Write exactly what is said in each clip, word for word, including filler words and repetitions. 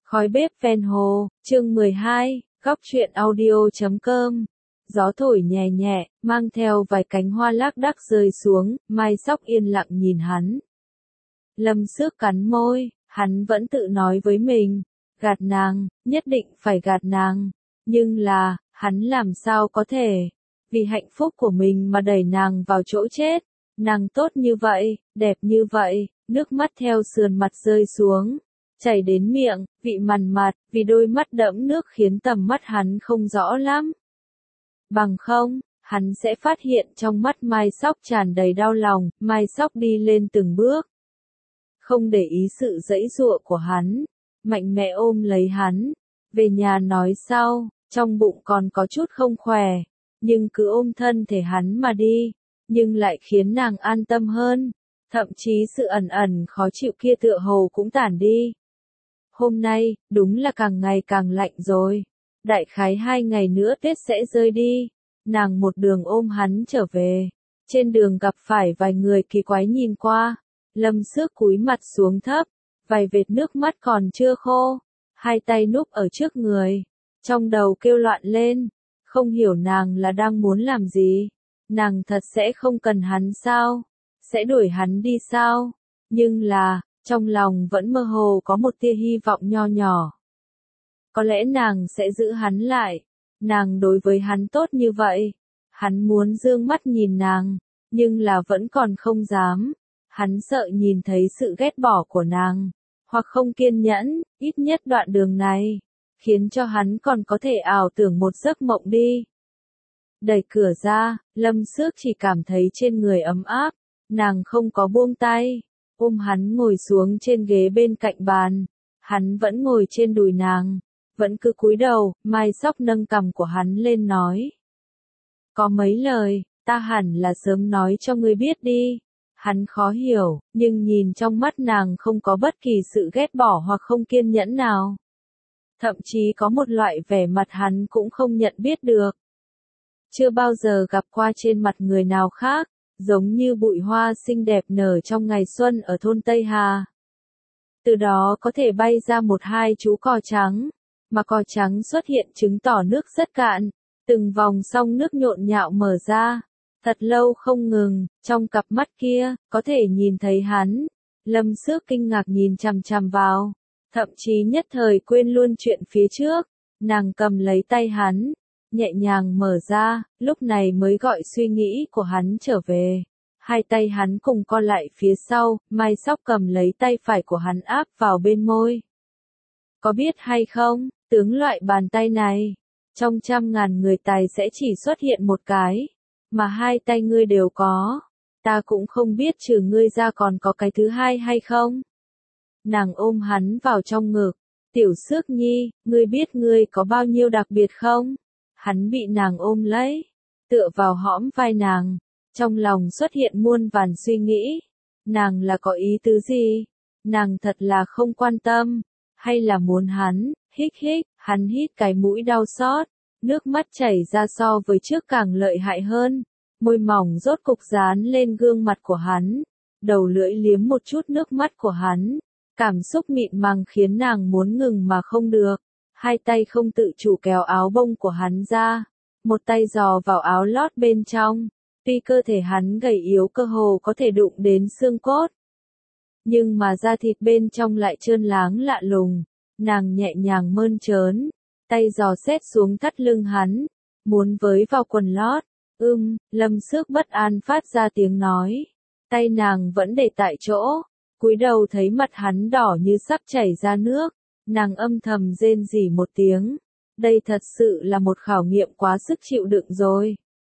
Khói bếp ven hồ, chương mười hai, góc truyện audio chấm com. Gió thổi nhẹ nhẹ, mang theo vài cánh hoa lác đác rơi xuống, Mai Sóc yên lặng nhìn hắn. Lâm Xước cắn môi, hắn vẫn tự nói với mình, gạt nàng, nhất định phải gạt nàng. Nhưng là, hắn làm sao có thể, vì hạnh phúc của mình mà đẩy nàng vào chỗ chết. Nàng tốt như vậy, đẹp như vậy, nước mắt theo sườn mặt rơi xuống, chảy đến miệng, vị mằn mặt, vì đôi mắt đẫm nước khiến tầm mắt hắn không rõ lắm. Bằng không, hắn sẽ phát hiện trong mắt Mai Sóc tràn đầy đau lòng. Mai Sóc đi lên từng bước, không để ý sự giãy giụa của hắn, mạnh mẽ ôm lấy hắn, về nhà nói sau, trong bụng còn có chút không khỏe, nhưng cứ ôm thân thể hắn mà đi, nhưng lại khiến nàng an tâm hơn, thậm chí sự ẩn ẩn khó chịu kia tựa hồ cũng tản đi. Hôm nay, đúng là càng ngày càng lạnh rồi, đại khái hai ngày nữa Tết sẽ rơi đi, nàng một đường ôm hắn trở về, trên đường gặp phải vài người kỳ quái nhìn qua, Lâm Xước cúi mặt xuống thấp, vài vệt nước mắt còn chưa khô, hai tay núp ở trước người, trong đầu kêu loạn lên, không hiểu nàng là đang muốn làm gì, nàng thật sẽ không cần hắn sao, sẽ đuổi hắn đi sao, nhưng là, trong lòng vẫn mơ hồ có một tia hy vọng nho nhỏ. Có lẽ nàng sẽ giữ hắn lại, nàng đối với hắn tốt như vậy, hắn muốn dương mắt nhìn nàng, nhưng là vẫn còn không dám, hắn sợ nhìn thấy sự ghét bỏ của nàng, hoặc không kiên nhẫn, ít nhất đoạn đường này, khiến cho hắn còn có thể ảo tưởng một giấc mộng đi. Đẩy cửa ra, Lâm Xước chỉ cảm thấy trên người ấm áp, nàng không có buông tay, ôm hắn ngồi xuống trên ghế bên cạnh bàn, hắn vẫn ngồi trên đùi nàng, vẫn cứ cúi đầu. Mai Sóc nâng cằm của hắn lên nói. Có mấy lời, ta hẳn là sớm nói cho ngươi biết đi. Hắn khó hiểu, nhưng nhìn trong mắt nàng không có bất kỳ sự ghét bỏ hoặc không kiên nhẫn nào. Thậm chí có một loại vẻ mặt hắn cũng không nhận biết được. Chưa bao giờ gặp qua trên mặt người nào khác, giống như bụi hoa xinh đẹp nở trong ngày xuân ở thôn Tây Hà. Từ đó có thể bay ra một hai chú cò trắng, mà cò trắng xuất hiện chứng tỏ nước rất cạn, từng vòng song nước nhộn nhạo mở ra, thật lâu không ngừng, trong cặp mắt kia, có thể nhìn thấy hắn. Lâm Xước kinh ngạc nhìn chằm chằm vào, thậm chí nhất thời quên luôn chuyện phía trước, nàng cầm lấy tay hắn, nhẹ nhàng mở ra, lúc này mới gọi suy nghĩ của hắn trở về. Hai tay hắn cùng co lại phía sau, Mai Sóc cầm lấy tay phải của hắn áp vào bên môi. Có biết hay không, tướng loại bàn tay này, trong trăm ngàn người tài sẽ chỉ xuất hiện một cái, mà hai tay ngươi đều có, ta cũng không biết trừ ngươi ra còn có cái thứ hai hay không. Nàng ôm hắn vào trong ngực, Tiểu Xước Nhi, ngươi biết ngươi có bao nhiêu đặc biệt không? Hắn bị nàng ôm lấy, tựa vào hõm vai nàng, trong lòng xuất hiện muôn vàn suy nghĩ, nàng là có ý tứ gì? Nàng thật là không quan tâm, hay là muốn hắn, hích hích, hắn hít cái mũi đau xót, nước mắt chảy ra so với trước càng lợi hại hơn, môi mỏng rốt cục dán lên gương mặt của hắn, đầu lưỡi liếm một chút nước mắt của hắn, cảm xúc mịn màng khiến nàng muốn ngừng mà không được. Hai tay không tự chủ kéo áo bông của hắn ra, một tay dò vào áo lót bên trong, tuy cơ thể hắn gầy yếu cơ hồ có thể đụng đến xương cốt, nhưng mà da thịt bên trong lại trơn láng lạ lùng, nàng nhẹ nhàng mơn trớn, tay dò xét xuống thắt lưng hắn, muốn với vào quần lót, ưm, Lâm Xước bất an phát ra tiếng nói, tay nàng vẫn để tại chỗ, cúi đầu thấy mặt hắn đỏ như sắp chảy ra nước. Nàng âm thầm rên rỉ một tiếng, đây thật sự là một khảo nghiệm quá sức chịu đựng rồi.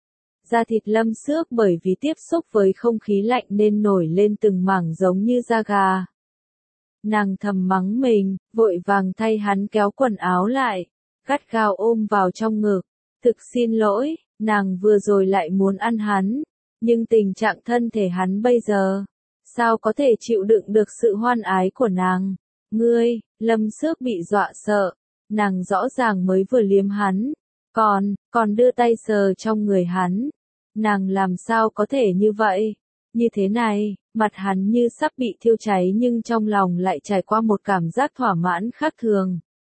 Da thịt Lâm Xước bởi vì tiếp xúc với không khí lạnh nên nổi lên từng mảng giống như da gà. Nàng thầm mắng mình, vội vàng thay hắn kéo quần áo lại, gắt gao ôm vào trong ngực. Thực xin lỗi, nàng vừa rồi lại muốn ăn hắn, nhưng tình trạng thân thể hắn bây giờ, sao có thể chịu đựng được sự hoan ái của nàng. Ngươi, Lâm Xước bị dọa sợ, nàng rõ ràng mới vừa liếm hắn, còn, còn đưa tay sờ trong người hắn, nàng làm sao có thể như vậy, như thế này, mặt hắn như sắp bị thiêu cháy nhưng trong lòng lại trải qua một cảm giác thỏa mãn khác thường.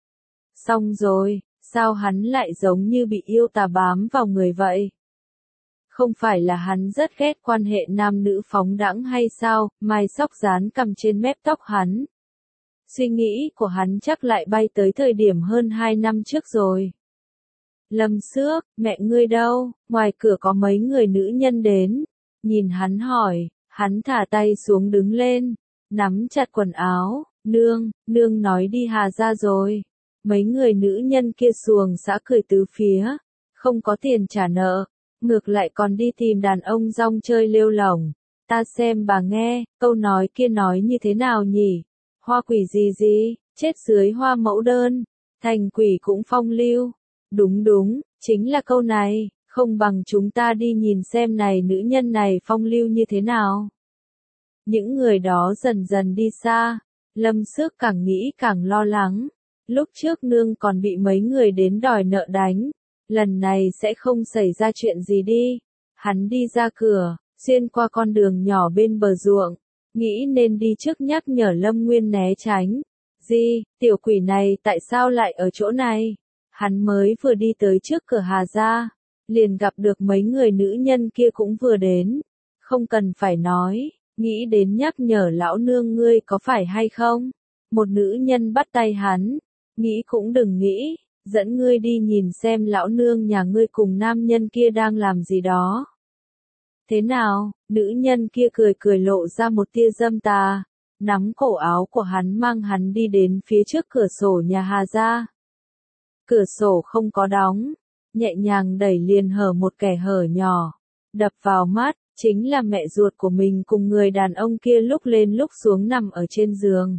Xong rồi, sao hắn lại giống như bị yêu tà bám vào người vậy? Không phải là hắn rất ghét quan hệ nam nữ phóng đãng hay sao? Mai Sóc dán cằm trên mép tóc hắn. Suy nghĩ của hắn chắc lại bay tới thời điểm hơn hai năm trước rồi. Lâm Xước, mẹ ngươi đâu? Ngoài cửa có mấy người nữ nhân đến. Nhìn hắn hỏi, hắn thả tay xuống đứng lên, nắm chặt quần áo, nương, nương nói đi Hà ra rồi. Mấy người nữ nhân kia xuồng xã cười tứ phía, không có tiền trả nợ, ngược lại còn đi tìm đàn ông rong chơi lêu lổng. Ta xem bà nghe, câu nói kia nói như thế nào nhỉ? Hoa quỷ gì gì, chết dưới hoa mẫu đơn, thành quỷ cũng phong lưu. Đúng đúng, chính là câu này, không bằng chúng ta đi nhìn xem này nữ nhân này phong lưu như thế nào. Những người đó dần dần đi xa, Lâm Xước càng nghĩ càng lo lắng. Lúc trước nương còn bị mấy người đến đòi nợ đánh, lần này sẽ không xảy ra chuyện gì đi. Hắn đi ra cửa, xuyên qua con đường nhỏ bên bờ ruộng, nghĩ nên đi trước nhắc nhở Lâm Nguyên né tránh. Gì, tiểu quỷ này tại sao lại ở chỗ này? Hắn mới vừa đi tới trước cửa Hà gia, liền gặp được mấy người nữ nhân kia cũng vừa đến. Không cần phải nói, nghĩ đến nhắc nhở lão nương ngươi có phải hay không? Một nữ nhân bắt tay hắn, nghĩ cũng đừng nghĩ, dẫn ngươi đi nhìn xem lão nương nhà ngươi cùng nam nhân kia đang làm gì đó. Thế nào? Nữ nhân kia cười cười lộ ra một tia dâm tà, nắm cổ áo của hắn mang hắn đi đến phía trước cửa sổ nhà Hà gia. Cửa sổ không có đóng, nhẹ nhàng đẩy liền hở một kẻ hở nhỏ, đập vào mắt, chính là mẹ ruột của mình cùng người đàn ông kia lúc lên lúc xuống nằm ở trên giường.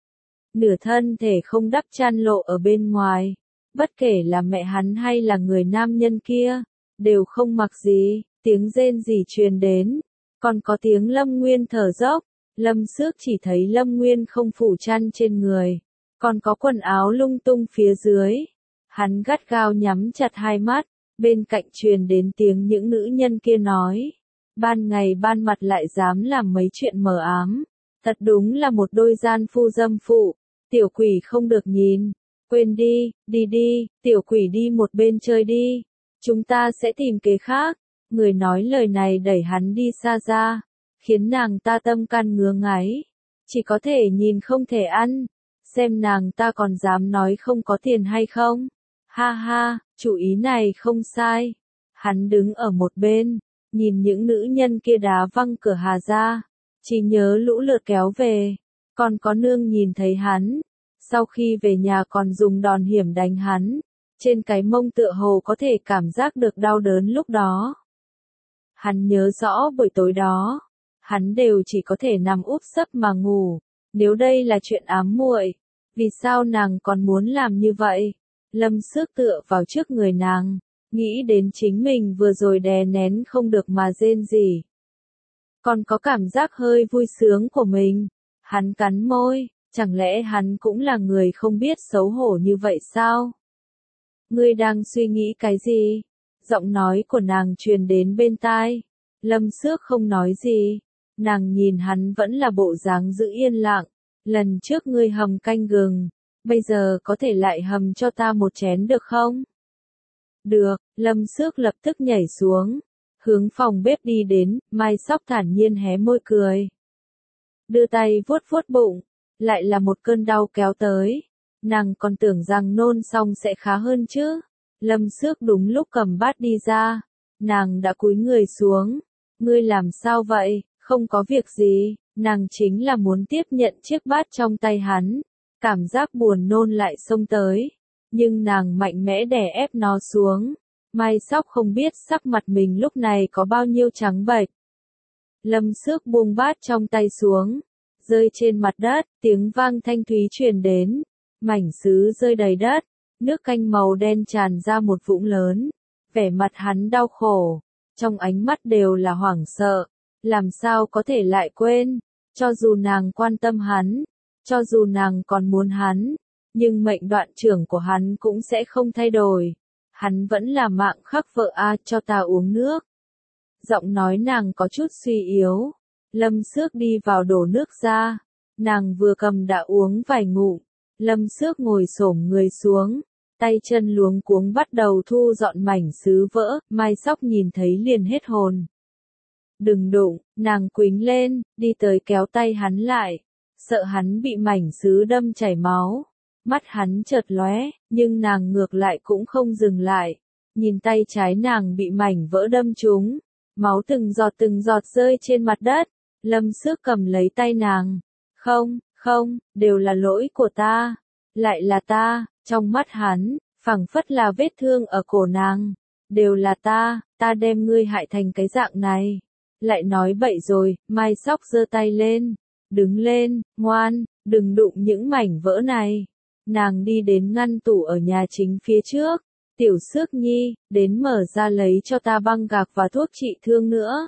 Nửa thân thể không đắp chăn lộ ở bên ngoài, bất kể là mẹ hắn hay là người nam nhân kia, đều không mặc gì, tiếng rên rỉ truyền đến, còn có tiếng Lâm Nguyên thở dốc. Lâm Xước chỉ thấy Lâm Nguyên không phủ chăn trên người, còn có quần áo lung tung phía dưới. Hắn gắt gao nhắm chặt hai mắt, bên cạnh truyền đến tiếng những nữ nhân kia nói. Ban ngày ban mặt lại dám làm mấy chuyện mờ ám, thật đúng là một đôi gian phu dâm phụ. Tiểu quỷ không được nhìn, quên đi, đi đi, tiểu quỷ đi một bên chơi đi, chúng ta sẽ tìm kế khác. Người nói lời này đẩy hắn đi xa ra, khiến nàng ta tâm can ngứa ngáy, chỉ có thể nhìn không thể ăn, xem nàng ta còn dám nói không có tiền hay không. Ha ha, chủ ý này không sai. Hắn đứng ở một bên, nhìn những nữ nhân kia đá văng cửa Hà ra, chỉ nhớ lũ lượt kéo về, còn có nương nhìn thấy hắn, sau khi về nhà còn dùng đòn hiểm đánh hắn, trên cái mông tựa hồ có thể cảm giác được đau đớn lúc đó. Hắn nhớ rõ buổi tối đó, hắn đều chỉ có thể nằm úp sấp mà ngủ. Nếu đây là chuyện ám muội, vì sao nàng còn muốn làm như vậy? Lâm Xước tựa vào trước người nàng, nghĩ đến chính mình vừa rồi đè nén không được mà rên rỉ. Còn có cảm giác hơi vui sướng của mình. Hắn cắn môi, chẳng lẽ hắn cũng là người không biết xấu hổ như vậy sao? Ngươi đang suy nghĩ cái gì? Giọng nói của nàng truyền đến bên tai. Lâm Xước không nói gì. Nàng nhìn hắn vẫn là bộ dáng giữ yên lặng. Lần trước ngươi hầm canh gừng, bây giờ có thể lại hầm cho ta một chén được không? Được, Lâm Xước lập tức nhảy xuống, hướng phòng bếp đi đến. Mai Sóc thản nhiên hé môi cười, đưa tay vuốt vuốt bụng, lại là một cơn đau kéo tới. Nàng còn tưởng rằng nôn xong sẽ khá hơn chứ. Lâm Xước đúng lúc cầm bát đi ra, nàng đã cúi người xuống. Ngươi làm sao vậy? Không có việc gì. Nàng chính là muốn tiếp nhận chiếc bát trong tay hắn. Cảm giác buồn nôn lại xông tới, nhưng nàng mạnh mẽ đè ép nó xuống. Mai Sóc không biết sắc mặt mình lúc này có bao nhiêu trắng bệch. Lâm Xước buông bát trong tay xuống, rơi trên mặt đất, tiếng vang thanh thúy truyền đến, mảnh sứ rơi đầy đất, nước canh màu đen tràn ra một vũng lớn. Vẻ mặt hắn đau khổ, trong ánh mắt đều là hoảng sợ, làm sao có thể lại quên, cho dù nàng quan tâm hắn, cho dù nàng còn muốn hắn, nhưng mệnh đoạn trưởng của hắn cũng sẽ không thay đổi. Hắn vẫn là mạng khắc vợ a, cho ta uống nước. Giọng nói nàng có chút suy yếu, Lâm Xước đi vào đổ nước ra. Nàng vừa cầm đã uống vài ngụm. Lâm Xước ngồi xổm người xuống. Tay chân luống cuống bắt đầu thu dọn mảnh sứ vỡ. Mai Sóc nhìn thấy liền hết hồn. Đừng đụng, nàng quýnh lên, đi tới kéo tay hắn lại. Sợ hắn bị mảnh sứ đâm chảy máu. Mắt hắn chợt lóe, nhưng nàng ngược lại cũng không dừng lại. Nhìn tay trái nàng bị mảnh vỡ đâm trúng. Máu từng giọt từng giọt rơi trên mặt đất. Lâm Xước cầm lấy tay nàng. Không, không, đều là lỗi của ta. Lại là ta, trong mắt hắn, phảng phất là vết thương ở cổ nàng. Đều là ta, ta đem ngươi hại thành cái dạng này. Lại nói bậy rồi, Mai Sóc giơ tay lên. Đứng lên, ngoan, đừng đụng những mảnh vỡ này. Nàng đi đến ngăn tủ ở nhà chính phía trước. Tiểu Xước Nhi, đến mở ra lấy cho ta băng gạc và thuốc trị thương nữa.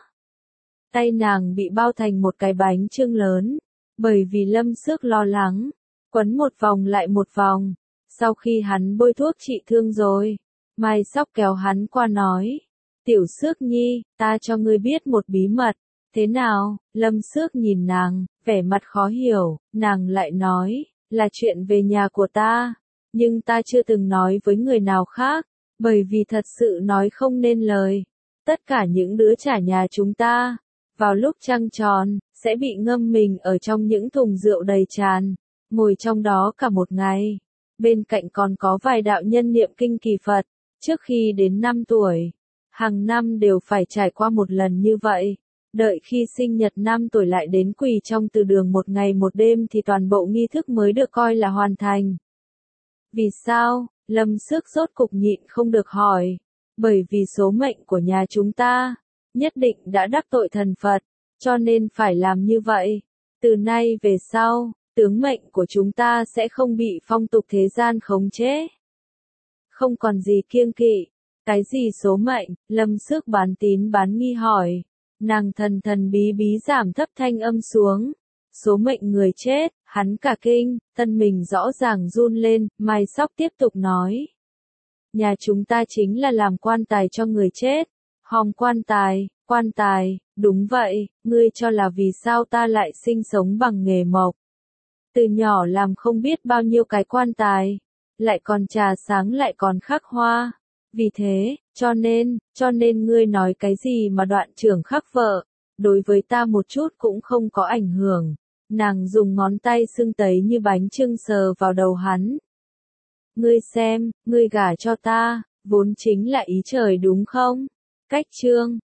Tay nàng bị bao thành một cái bánh chưng lớn. Bởi vì Lâm Xước lo lắng. Quấn một vòng lại một vòng. Sau khi hắn bôi thuốc trị thương rồi. Mai Sóc kéo hắn qua nói. Tiểu Xước Nhi, ta cho ngươi biết một bí mật. Thế nào? Lâm Xước nhìn nàng, vẻ mặt khó hiểu. Nàng lại nói, là chuyện về nhà của ta. Nhưng ta chưa từng nói với người nào khác. Bởi vì thật sự nói không nên lời. Tất cả những đứa trả nhà chúng ta. Vào lúc trăng tròn, sẽ bị ngâm mình ở trong những thùng rượu đầy tràn. Ngồi trong đó cả một ngày. Bên cạnh còn có vài đạo nhân niệm kinh kỳ Phật. Trước khi đến năm tuổi. Hàng năm đều phải trải qua một lần như vậy. Đợi khi sinh nhật năm tuổi lại đến quỳ trong từ đường một ngày một đêm thì toàn bộ nghi thức mới được coi là hoàn thành. Vì sao? Lâm Xước rốt cục nhịn không được hỏi. Bởi vì số mệnh của nhà chúng ta, nhất định đã đắc tội thần Phật, cho nên phải làm như vậy. Từ nay về sau, tướng mệnh của chúng ta sẽ không bị phong tục thế gian khống chế. Không còn gì kiêng kỵ. Cái gì số mệnh? Lâm Xước bán tín bán nghi hỏi. Nàng thần thần bí bí giảm thấp thanh âm xuống. Số mệnh người chết, hắn cả kinh, thân mình rõ ràng run lên. Mai Sóc tiếp tục nói. Nhà chúng ta chính là làm quan tài cho người chết. Hòm quan tài, quan tài, đúng vậy, ngươi cho là vì sao ta lại sinh sống bằng nghề mộc. Từ nhỏ làm không biết bao nhiêu cái quan tài, lại còn trà sáng lại còn khắc hoa. Vì thế, cho nên, cho nên ngươi nói cái gì mà đoạn trưởng khắc vợ, đối với ta một chút cũng không có ảnh hưởng. Nàng dùng ngón tay sưng tấy như bánh chưng sờ vào đầu hắn. Ngươi xem, ngươi gả cho ta, vốn chính là ý trời đúng không? Cách chương